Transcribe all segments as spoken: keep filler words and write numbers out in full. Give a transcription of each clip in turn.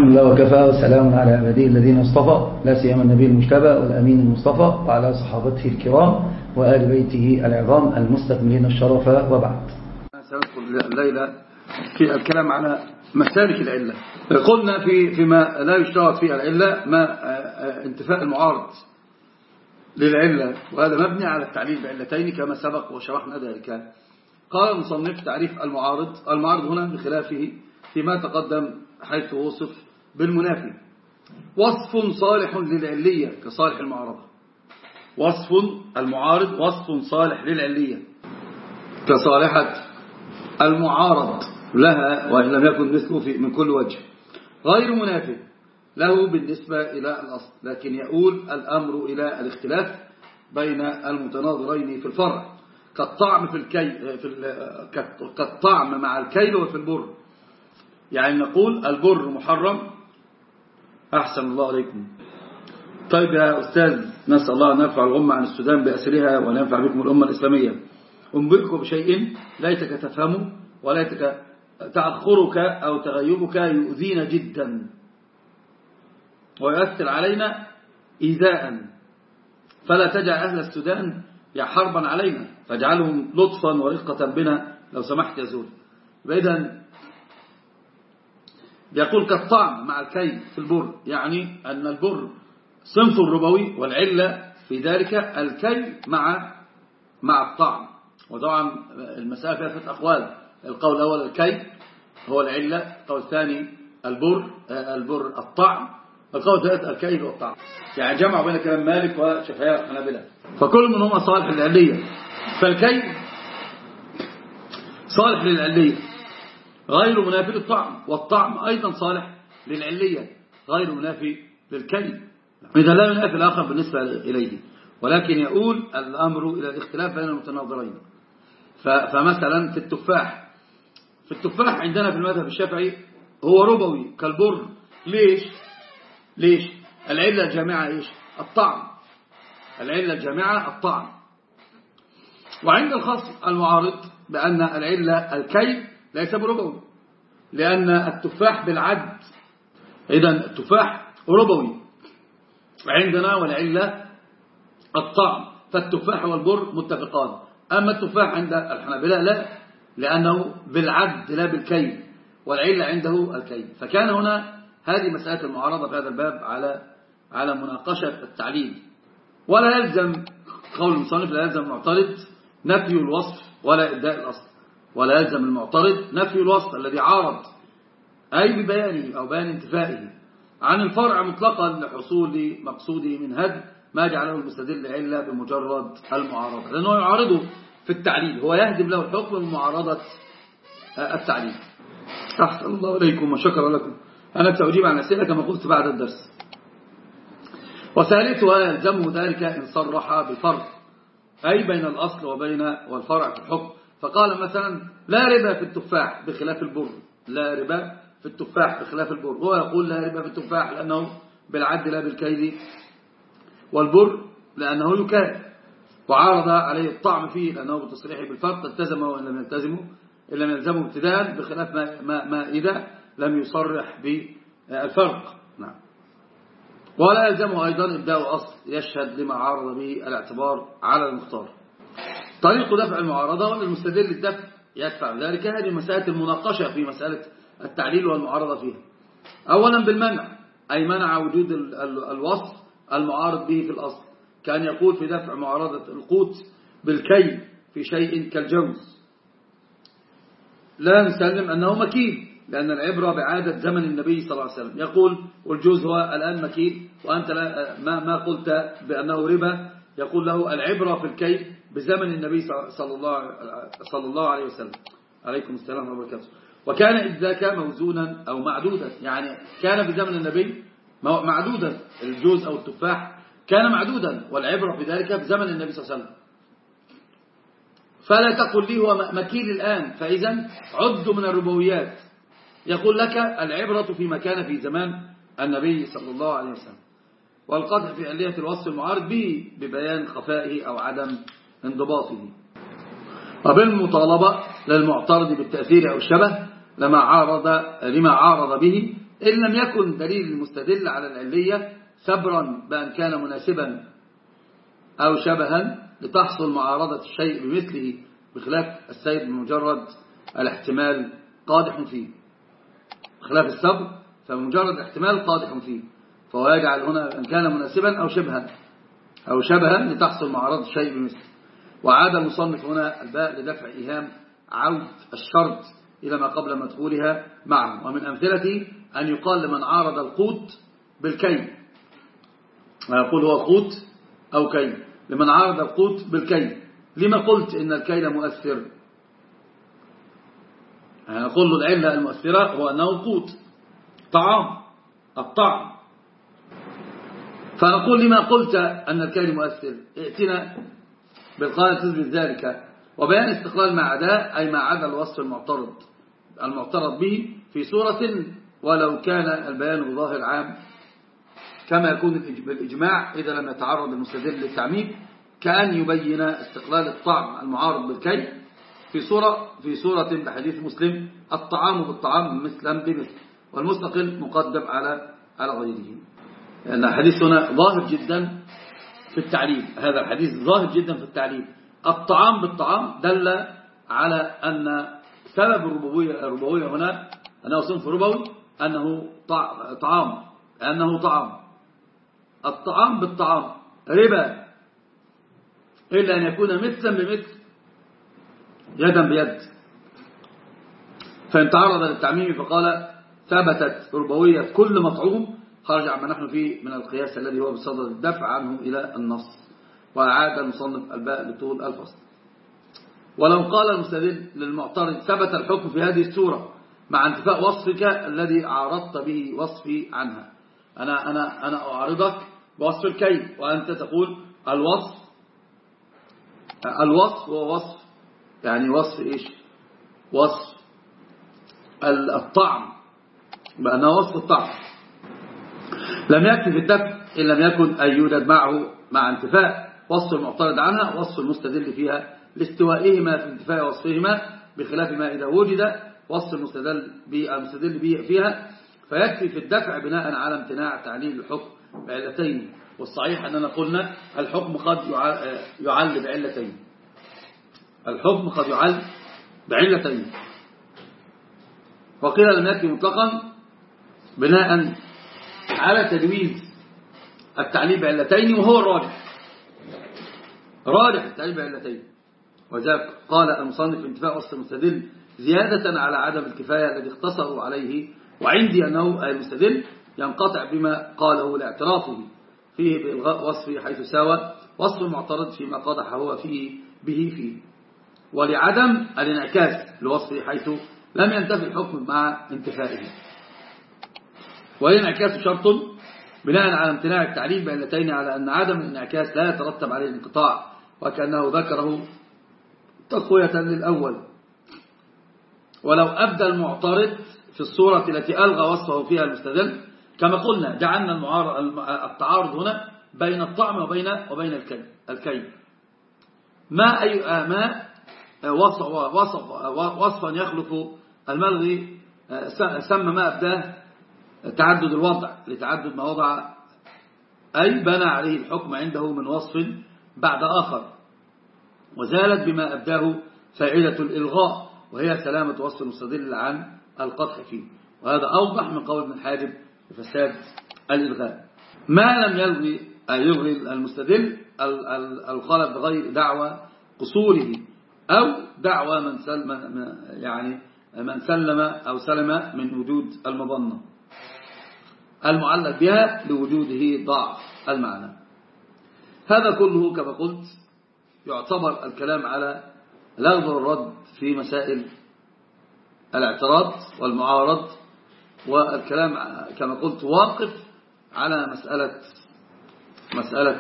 الحمد لله وكفى وسلام على عباده الذين اصطفى لا سيما النبي المجتبى والأمين المصطفى وعلى صحابته الكرام وآل بيته العظام المستكملين الشرف وبعد. سندخل الليلة في الكلام على مسالك العلة. قلنا في فيما لا يشترط فيها العلة ما انتفاء المعارض للعلة، وهذا مبني على التعليل بعلتين كما سبق وشرحنا ذلك. قال المصنف تعريف المعارض. المعارض هنا بخلافه فيما تقدم حيث وصف بالمنافي. وصف صالح للعلية كصالح المعارضة. وصف المعارض وصف صالح للعلية كصالحة المعارض لها وإن لم يكن مثله في من كل وجه، غير منافي له بالنسبة إلى الأصل، لكن يؤول الأمر إلى الاختلاف بين المتناظرين في الفرع كالطعم في الكي في كالطعم مع الكيل وفي البر. يعني نقول البر محرم. أحسن الله عليكم. طيب يا أستاذ، نسأل الله أن يرفع الغمة عن السودان بأسرها وأن ينفع بكم الأمة الإسلامية. أنبئكم بشيء ليتك تفهمه وليتك تأخرك أو تغيبك يؤذينا جدا ويؤثر علينا إيذاء، فلا تجعل أهل السودان يا حربا علينا، فاجعلهم لطفا ورفقة بنا لو سمحت يا زول. إذن يقول كالطعم مع الكيل في البر، يعني أن البر صنف ربوي والعلة في ذلك الكيل مع مع الطعم. وطبعا المسألة فيها فتح أقوال. القول الأول الكيل هو العلة، القول الثاني البر البر الطعم، القول الثالث الكيل والطعم. يعني جمع بين كلام مالك وشافعية وحنابلة، فكل منهما صالح للعلية. فالكيل صالح للعلية غير منافي للطعم، والطعم أيضا صالح للعلية غير منافي للكيل. إذا لا ينافي الآخر بالنسبة إليه، ولكن يؤول الأمر إلى الاختلاف بين المتناظرين. فمثلا في التفاح في التفاح عندنا في المذهب الشافعي هو ربوي كالبر. ليش ليش العلة الجامعة إيش؟ الطعم. العلة الجامعة الطعم. وعند الخصم المعارض بأن العلة الكيل ليس بربوي، لأن التفاح بالعد. إذن التفاح ربوي عندنا والعلة الطعم، فالتفاح والبر متفقان. أما التفاح عند الحنابلة لا، لأنه بالعد لا بالكيل، والعلة عنده الكيل. فكان هنا هذه مسألة المعارضة في هذا الباب على على مناقشة التعليل. ولا يلزم قول المصنف لا يلزم المعترض نفي الوصف ولا إبداء الأصل، ولا يلزم المعترض نفي الوصف الذي عارض أي ببيانه أو بيان انتفائه عن الفرع مطلقا لحصول مقصوده من هدم ما جعله المستدل علة بمجرد المعارضة، لأنه يعارضه في التعليل، هو يهدم له الحكم بمعارضة التعليل. أحسن الله إليكم وشكر لكم. أنا سأجيب عن أسئلة كما قلت بعد الدرس. وثالثها يلزمه ذلك إن صرح بالفرق أي بين الأصل وبين والفرع في الحكم. فقال مثلا لا ربا في التفاح بخلاف البر، لا ربا في التفاح بخلاف البر. هو يقول لا ربا في التفاح لأنه بالعد لا بالكيل، والبر لأنه يكال، وعارض عليه الطعم فيه لأنه بالتصريح بالفرق التزمه وإن لم يلتزمه إن لم يلزمه ابتداء، بخلاف ما, ما, ما إذا لم يصرح بالفرق. نعم. ولا يلزمه أيضا إبداء أصل يشهد لما عارض به الاعتبار على المختار. طريق دفع المعارضة والمستدل الدفع يدفع ذلك. هذه مسألة المناقشة في مسألة التعليل والمعارضة فيها. أولا بالمنع، أي منع وجود الوصف المعارض به في الأصل، كان يقول في دفع معارضة القوت بالكي في شيء كالجوز لا نسلم أنه مكيل، لأن العبرة بعادة زمن النبي صلى الله عليه وسلم. يقول والجوز هو الآن مكيل وأنت ما, ما قلت بأنه ربا، يقول له العبرة في الكي بزمن النبي صلى الله, صلى الله عليه وسلم. عليكم السلام ورحمة الله وبركاته. وكان إذ ذاك موزونا أو معدودا، يعني كان في زمن النبي معدودا، الجوز أو التفاح كان معدودا، والعبرة في ذلك في زمن النبي صلى الله عليه وسلم. فلا تقل لي هو مكيل الآن، فإذا عد من الربويات. يقول لك العبرة فيما كان في زمان النبي صلى الله عليه وسلم، والقدح في علية الوصف المعارض به ببيان خفائه أو عدم انضباطه. وبالمطالبة للمعترض بالتأثير أو الشبه لما عارض لما عارض به إن لم يكن دليل المستدل على العلية سبرا بأن كان مناسبا أو شبها لتحصل معارضة الشيء بمثله، بخلاف السير بمجرد الاحتمال قادح فيه، بخلاف السبر فمجرد احتمال قادح فيه، فهو يجعل هنا أن كان مناسبا أو شبها أو شبها لتحصل معارضة الشيء بمثله. وعاد المصنف هنا الباء لدفع إيهام عود الشرط إلى ما قبل مدخولها معه. ومن أمثلته أن يقال لمن عارض القوت بالكي، ويقول هو قوت أو كي، لمن عارض القوت بالكي لما قلت إن الكيل مؤثر؟ نقول له العلة المؤثرة هو أنه قوت طعام الطعم، فنقول لما قلت أن الكيل مؤثر؟ ائتنا بالقاعدة تثبت ذلك. وبيان استقلال ما عداه أي ما عدا الوصف المعترض المعترض به في صورة ولو كان البيان بظاهر عام، كما يكون بالإجماع إذا لم يتعرض المستدل للتعميم، كأن يبين استقلال الطعم المعارض بالكي في صورة في صورة بحديث مسلم الطعام بالطعام مثلا بمثل، والمستقل مقدم على على غيره. لأن الحديث هنا ظاهر جدا في التعليل، هذا الحديث ظاهر جدا في التعليل. الطعام بالطعام دل على أن سبب الربوية الربوية هنا أنه صنف ربوي، أنه طعام أنه طعام الطعام بالطعام ربا، إلا أن يكون مثلا بمثل يدا بيد. فإن تعرض للتعميم فقال ثبتت ربوية كل مطعوم، خرج عما نحن فيه من القياس الذي هو بصدد الدفع عنه إلى النص. وأعاد المصنف الباء لطول الفصل. ولو قال المستدل للمعترض ثبت الحكم في هذه السورة مع انتفاء وصفك الذي عارضت به وصفي عنها، أنا, أنا, أنا أعارضك بوصف الكيل وأنت تقول الوصف الوصف هو وصف، يعني وصف إيش؟ وصف الطعم، بأنه وصف الطعم لم يكفي في الدفع إن لم يكن أن يوجد معه مع انتفاء وصف المعترض عنها وصف المستدل فيها لاستوائهما في انتفاء وصفهما، بخلاف ما إذا وجد وصف المستدل المستدل به فيها فيكفي في الدفع بناء على امتناع تعليل الحكم بعلتين. والصحيح أننا قلنا الحكم قد يعل بعلتين، الحكم قد يعل بعلتين، وقيل لم يكفي مطلقا بناء على تجويز التعليل بعلتين، وهو الراجح راجح التعليل بعلتين. وذلك قال المصنف انتفاء وصف المستدل زيادة على عدم الكفاية الذي اختصروا عليه، وعندي أنه المستدل ينقطع بما قاله لاعترافه فيه بإلغاء وصفه حيث ساوى وصف المعترض فيما قدح هو فيه به فيه، ولعدم الانعكاس لوصفه حيث لم ينتفي الحكم مع انتفائه. والانعكاس شرط بناء على امتناع التعليل بعلتين على أن عدم الانعكاس لا يترتب عليه الانقطاع، وكأنه ذكره تقوية للأول. ولو أبدى المعترض في الصورة التي ألغى وصفه فيها المستدل كما قلنا جعلنا التعارض هنا بين الطعم وبين وبين الكي، ما أي ما وصف وصف وصفا يخلف الملغي سمى ما أبداه تعدد الوضع لتعدد ما وضع، أي بنى عليه الحكم عنده من وصف بعد آخر، وزالت بما أبداه فائدة الإلغاء وهي سلامة وصف المستدل عن القطع فيه. وهذا أوضح من قول ابن حاجب بفساد الإلغاء. ما لم يلغي يلغي المستدل الخلف بغير دعوى قصوره أو دعوى من سلم يعني من سلم أو سلم من وجود المظنة المعلق بها لوجوده ضعف المعنى. هذا كله كما قلت يعتبر الكلام على الأخذ والرد في مسائل الاعتراض والمعارض، والكلام كما قلت واقف على مسألة مسألة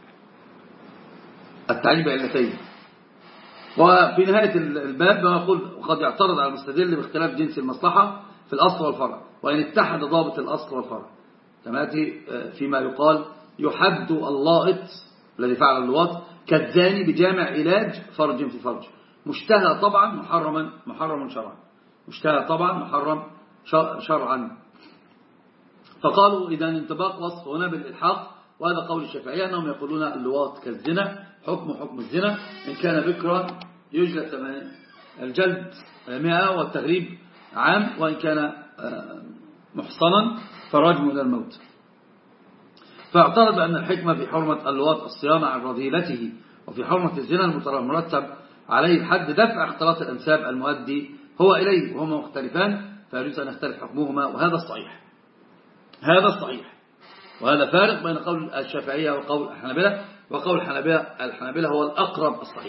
التعليل بعلتين. وفي نهاية الباب ما يقول قد يعترض على المستدل باختلاف جنس المصلحة في الأصل والفرع، وإن اتحد ضابط الأصل والفرع كما يأتي فيما يقال يحد اللائط الذي فعل اللواط كالزاني بجامع علاج فرج في فرج، مشتهى طبعا محرما محرم شرعا، مشتهى طبعا محرم شرعا. فقالوا إذا انطباق وصف هنا بالإلحاق، وهذا قول الشافعية أنهم يقولون اللواط كالزنا، حكم حكم الزنا، إن كان بكرا يجلد الجلد مئة والتغريب عام، وإن كان محصنا فرجم إلى الموت. فاعترض بأن الحكمة في حرمة اللواط الصيانة عن رذيلته، وفي حرمة الزنا المرتب عليه الحد دفع اختلاط الأنساب المؤدي هو إليه، وهما مختلفان فيجوز أن يختلف حكمهما، وهذا الصحيح. هذا الصحيح، وهذا فارق بين قول الشافعية وقول الحنابلة، وقول الحنابلة الحنابلة هو الأقرب الصحيح.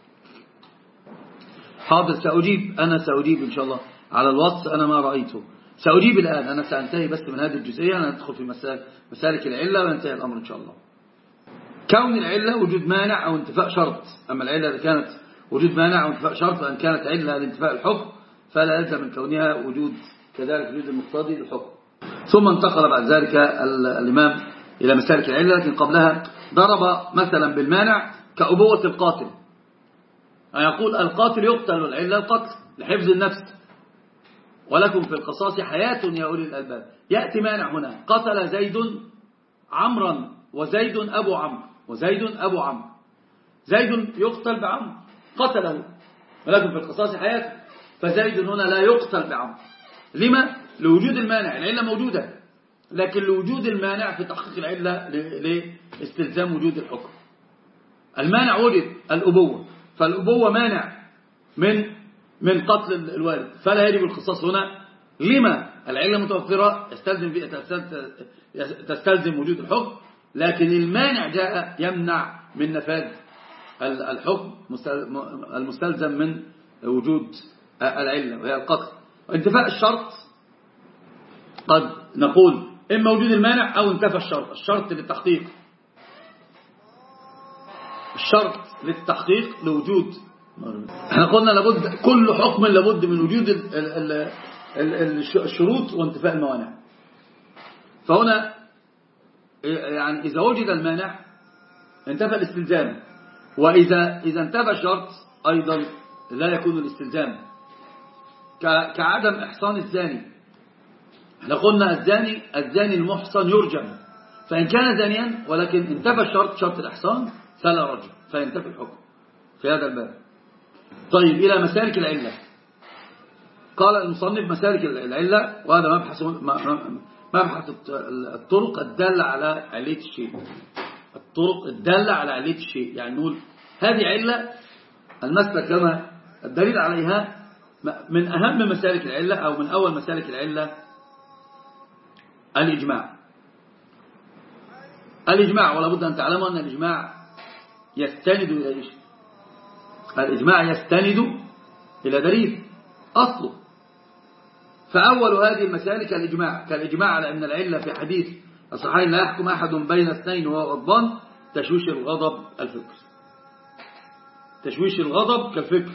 حاضر، سأجيب أنا سأجيب إن شاء الله على الواتس، أنا ما رأيته سأجيب الآن. أنا سأنتهي بس من هذه الجزئية، أنا أدخل في مسالك العلة وينتهي الأمر إن شاء الله. كون العلة وجود مانع أو انتفاء شرط، أما العلة إذا كانت وجود مانع أو انتفاء شرط، وأن كانت علة لانتفاء الحكم فلا يلزم من كونها وجود كذلك وجود المقتضي للحكم. ثم انتقل بعد ذلك الإمام إلى مسالك العلة، لكن قبلها ضرب مثلا بالمانع كأبوة القاتل، أن يقول القاتل يقتل والعلة القتل لحفظ النفس، ولكم في القصاص حياة يا أولي الألباب. يأتي مانع هنا، قتل زيد عمرا وزيد أبو عمرو، وزيد أبو عمرو، زيد يقتل بعمرو قتله، ولكم في القصاص حياة، فزيد هنا لا يقتل بعمرو. لما؟ لوجود المانع، العلة موجودة، لكن لوجود المانع في تحقيق العلة لاستلزام وجود الحكم. المانع وجد الأبوة، فالأبوة مانع من من قتل الوالد، فلا يجب القصاص هنا. لما؟ العلة متوفرة يستلزم تستلزم وجود الحكم، لكن المانع جاء يمنع من نفاذ الحكم المستلزم من وجود العلة وهي القتل. انتفاء الشرط قد نقول إما وجود المانع أو انتفى الشرط. الشرط للتحقيق، الشرط للتحقيق لوجود، احنا قلنا لابد كل حكم لابد من وجود الشروط وانتفاء الموانع. فهنا يعني إذا وجد المانع انتفى الاستلزام، وإذا إذا انتفى الشرط أيضا لا يكون الاستلزام، كعدم إحصان الزاني. احنا قلنا الزاني الزاني المحصن يرجم، فإن كان زانيا ولكن انتفى الشرط شرط الإحصان فلا رجم، فينتفي الحكم في هذا الباب. طيب، إلى مسالك العلة. قال المصنف مسالك العلة، وهذا مبحث مبحث الطرق الدالة على علية الشيء. الطرق الدالة على علية الشيء، يعني نقول هذه علة، المسلك كما الدليل عليها من أهم مسالك العلة أو من أول مسالك العلة الإجماع. الإجماع، ولا بد أن تعلموا أن الإجماع يستند إلى إيش؟ الإجماع يستند إلى دليل أصله. فأول هذه المسالك الإجماع، كالإجماع على أن العلة في حديث الصحيحين لا يحكم أحد بين اثنين وهو غضبان تشويش الغضب الفكر، تشويش الغضب كالفكر.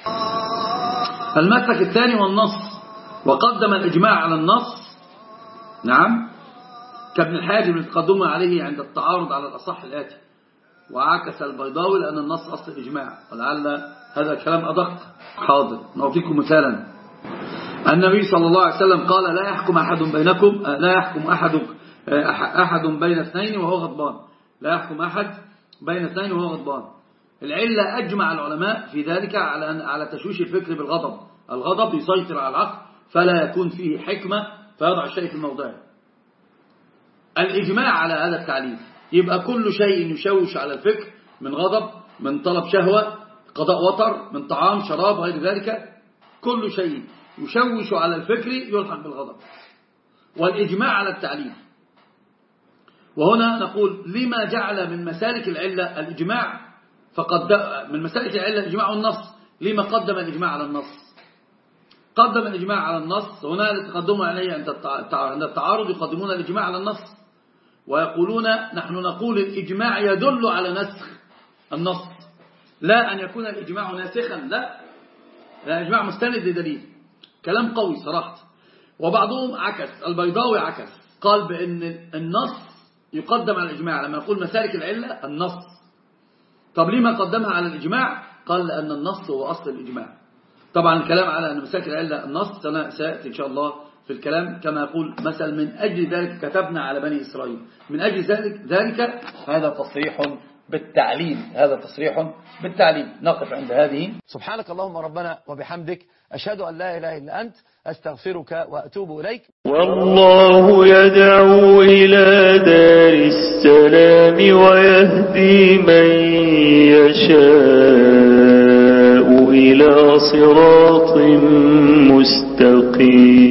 المسلك الثاني والنص، وقدم الإجماع على النص، نعم، كابن الحاجب التقدم عليه عند التعارض على الأصح الآتي، وعكس البيضاوي لأن النص أصل الإجماع، ولعل هذا الكلام أدق. حاضر، نعطيكم مثالا. النبي صلى الله عليه وسلم قال لا يحكم أحد بينكم لا يحكم أحد أحد بين اثنين وهو غضبان، لا يحكم أحد بين اثنين وهو غضبان. العلة أجمع العلماء في ذلك على على تشويش الفكر بالغضب. الغضب يسيطر على العقل فلا يكون فيه حكمة فيضع الشيء في موضعه. الإجماع على هذا التعليل، يبقى كل شيء يشوش على الفكر من غضب، من طلب شهوة، قضاء وطر، من طعام شراب وغير ذلك، كل شيء يشوش على الفكر يلحق بالغضب. والإجماع على التعليل. وهنا نقول لما جعل من مسالك العلة الإجماع، فقد من مسالك العلة الإجماع والنص، لما قدم الإجماع على النص؟ قدم الإجماع على النص، هنا يتقدمون عليه عند التعارض يقدمون الإجماع على النص، ويقولون نحن نقول الإجماع يدل على نسخ النص، لا أن يكون الإجماع ناسخا، لا، الإجماع مستند لدليل. كلام قوي صراحة. وبعضهم عكس، البيضاوي عكس، قال بأن النص يقدم على الإجماع. لما يقول مسالك العلة النص، طب لما قدمها على الإجماع؟ قال لأن النص هو أصل الإجماع. طبعا الكلام على أن مسالك العلة النص سيأتي إن شاء الله في في الكلام كما يقول مثلا من أجل ذلك كتبنا على بني إسرائيل، من أجل ذلك ذلك هذا تصريح بالتعليل، هذا تصريح بالتعليل. نقف عند هذه. سبحانك اللهم ربنا وبحمدك، أشهد أن لا إله إلا أنت، أستغفرك وأتوب إليك. والله يدعو إلى دار السلام ويهدي من يشاء إلى صراط مستقيم.